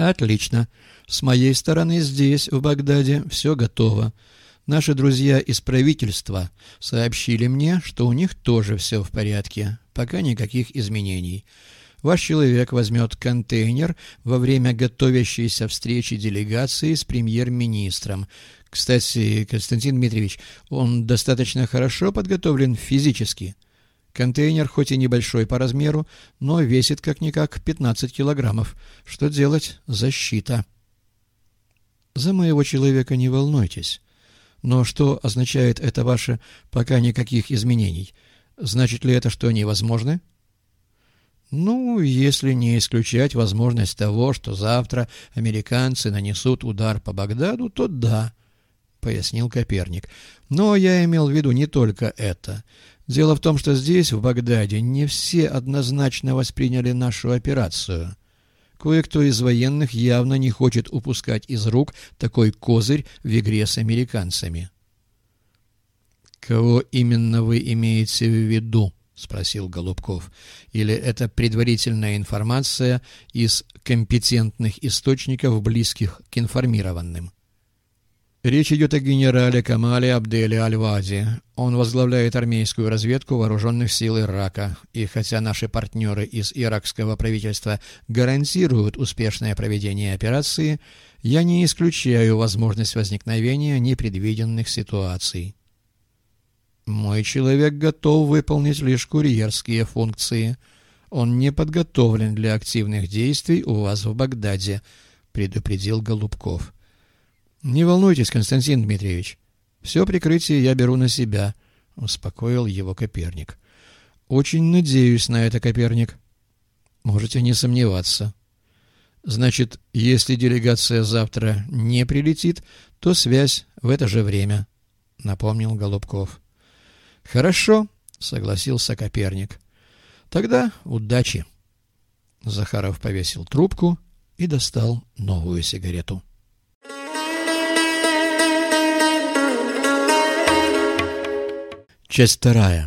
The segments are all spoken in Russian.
Отлично. С моей стороны здесь, в Багдаде, все готово. Наши друзья из правительства сообщили мне, что у них тоже все в порядке, пока никаких изменений. Ваш человек возьмет контейнер во время готовящейся встречи делегации с премьер-министром. Кстати, Константин Дмитриевич, он достаточно хорошо подготовлен физически. Контейнер хоть и небольшой по размеру, но весит как-никак 15 килограммов. Что делать? Защита. За моего человека не волнуйтесь. Но что означает это ваше «пока никаких изменений»? Значит ли это, что они возможны? Ну, если не исключать возможность того, что завтра американцы нанесут удар по Багдаду, то да, пояснил Коперник. Но я имел в виду не только это. Дело в том, что здесь, в Багдаде, не все однозначно восприняли нашу операцию. Кое-кто из военных явно не хочет упускать из рук такой козырь в игре с американцами. «Кого именно вы имеете в виду?» — спросил Голубков. «Или это предварительная информация из компетентных источников, близких к информированным?» Речь идет о генерале Камале Абделе Аль-Вади. Он возглавляет армейскую разведку вооруженных сил Ирака. И хотя наши партнеры из иракского правительства гарантируют успешное проведение операции, я не исключаю возможность возникновения непредвиденных ситуаций. Мой человек готов выполнить лишь курьерские функции. Он не подготовлен для активных действий у вас в Багдаде, предупредил Голубков. «Не волнуйтесь, Константин Дмитриевич. Все прикрытие я беру на себя», — успокоил его Коперник. «Очень надеюсь на это, Коперник». «Можете не сомневаться». «Значит, если делегация завтра не прилетит, то связь в это же время», — напомнил Голубков. «Хорошо», — согласился Коперник. «Тогда удачи». Захаров повесил трубку и достал новую сигарету. Часть 2.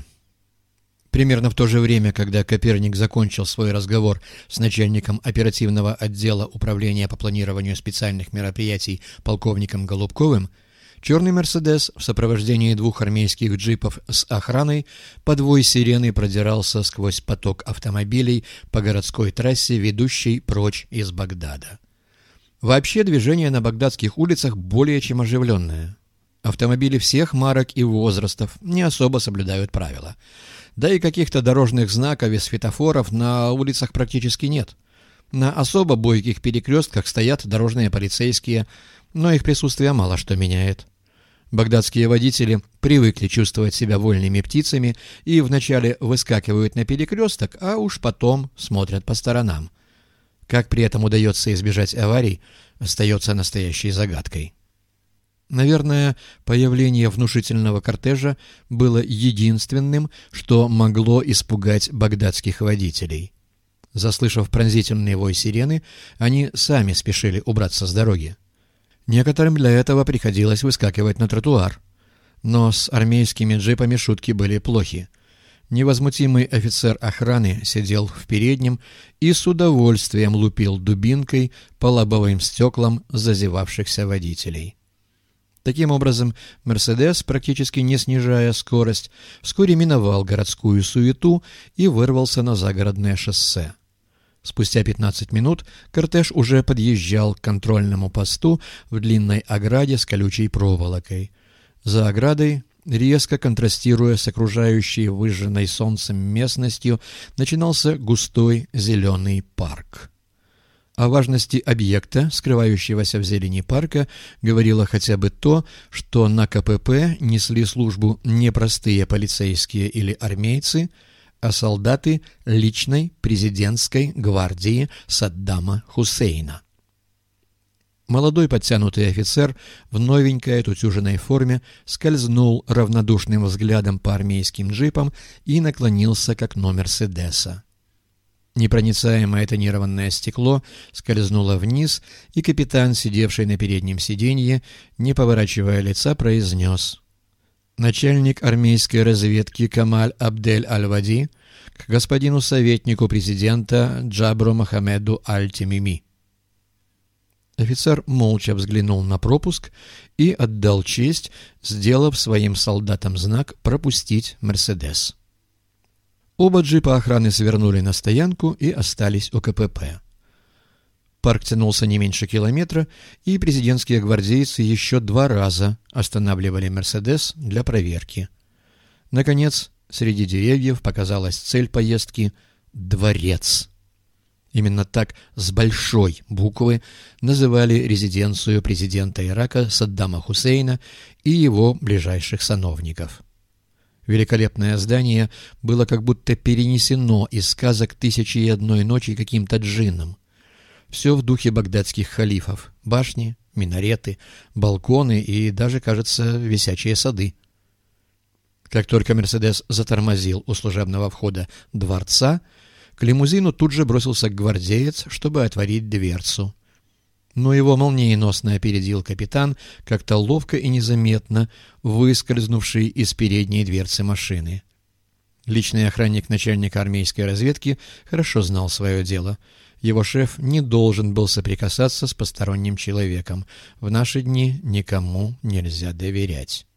Примерно в то же время, когда Коперник закончил свой разговор с начальником оперативного отдела управления по планированию специальных мероприятий полковником Голубковым, черный «Мерседес» в сопровождении 2 армейских джипов с охраной под вой сирены продирался сквозь поток автомобилей по городской трассе, ведущей прочь из Багдада. Вообще движение на багдадских улицах более чем оживленное. Автомобили всех марок и возрастов не особо соблюдают правила. Да и каких-то дорожных знаков и светофоров на улицах практически нет. На особо бойких перекрестках стоят дорожные полицейские, но их присутствие мало что меняет. Багдадские водители привыкли чувствовать себя вольными птицами и вначале выскакивают на перекресток, а уж потом смотрят по сторонам. Как при этом удается избежать аварий, остается настоящей загадкой. Наверное, появление внушительного кортежа было единственным, что могло испугать багдадских водителей. Заслышав пронзительный вой сирены, они сами спешили убраться с дороги. Некоторым для этого приходилось выскакивать на тротуар. Но с армейскими джипами шутки были плохи. Невозмутимый офицер охраны сидел в переднем и с удовольствием лупил дубинкой по лобовым стеклам зазевавшихся водителей. Таким образом, «Мерседес», практически не снижая скорость, вскоре миновал городскую суету и вырвался на загородное шоссе. Спустя 15 минут кортеж уже подъезжал к контрольному посту в длинной ограде с колючей проволокой. За оградой, резко контрастируя с окружающей выжженной солнцем местностью, начинался густой зеленый парк. О важности объекта, скрывающегося в зелени парка, говорило хотя бы то, что на КПП несли службу не простые полицейские или армейцы, а солдаты личной президентской гвардии Саддама Хусейна. Молодой подтянутый офицер в новенькой отутюженной форме скользнул равнодушным взглядом по армейским джипам и наклонился к окну «Мерседеса». Непроницаемое тонированное стекло скользнуло вниз, и капитан, сидевший на переднем сиденье, не поворачивая лица, произнес: «Начальник армейской разведки Камаль Абдель Аль-Вади к господину советнику президента Джабру Мохаммеду Аль-Тимими». Офицер молча взглянул на пропуск и отдал честь, сделав своим солдатам знак пропустить «Мерседес». Оба джипа охраны свернули на стоянку и остались у КПП. Парк тянулся не меньше километра, и президентские гвардейцы еще 2 раза останавливали «Мерседес» для проверки. Наконец, среди деревьев показалась цель поездки — дворец. Именно так с большой буквы называли резиденцию президента Ирака Саддама Хусейна и его ближайших сановников. Великолепное здание было как будто перенесено из сказок «Тысячи и одной ночи» каким-то джинном. Все в духе багдадских халифов: башни, минареты, балконы и даже, кажется, висячие сады. Как только «Мерседес» затормозил у служебного входа дворца, к лимузину тут же бросился гвардеец, чтобы отворить дверцу. Но его молниеносно опередил капитан, как-то ловко и незаметно выскользнувший из передней дверцы машины. Личный охранник начальника армейской разведки хорошо знал свое дело. Его шеф не должен был соприкасаться с посторонним человеком. В наши дни никому нельзя доверять.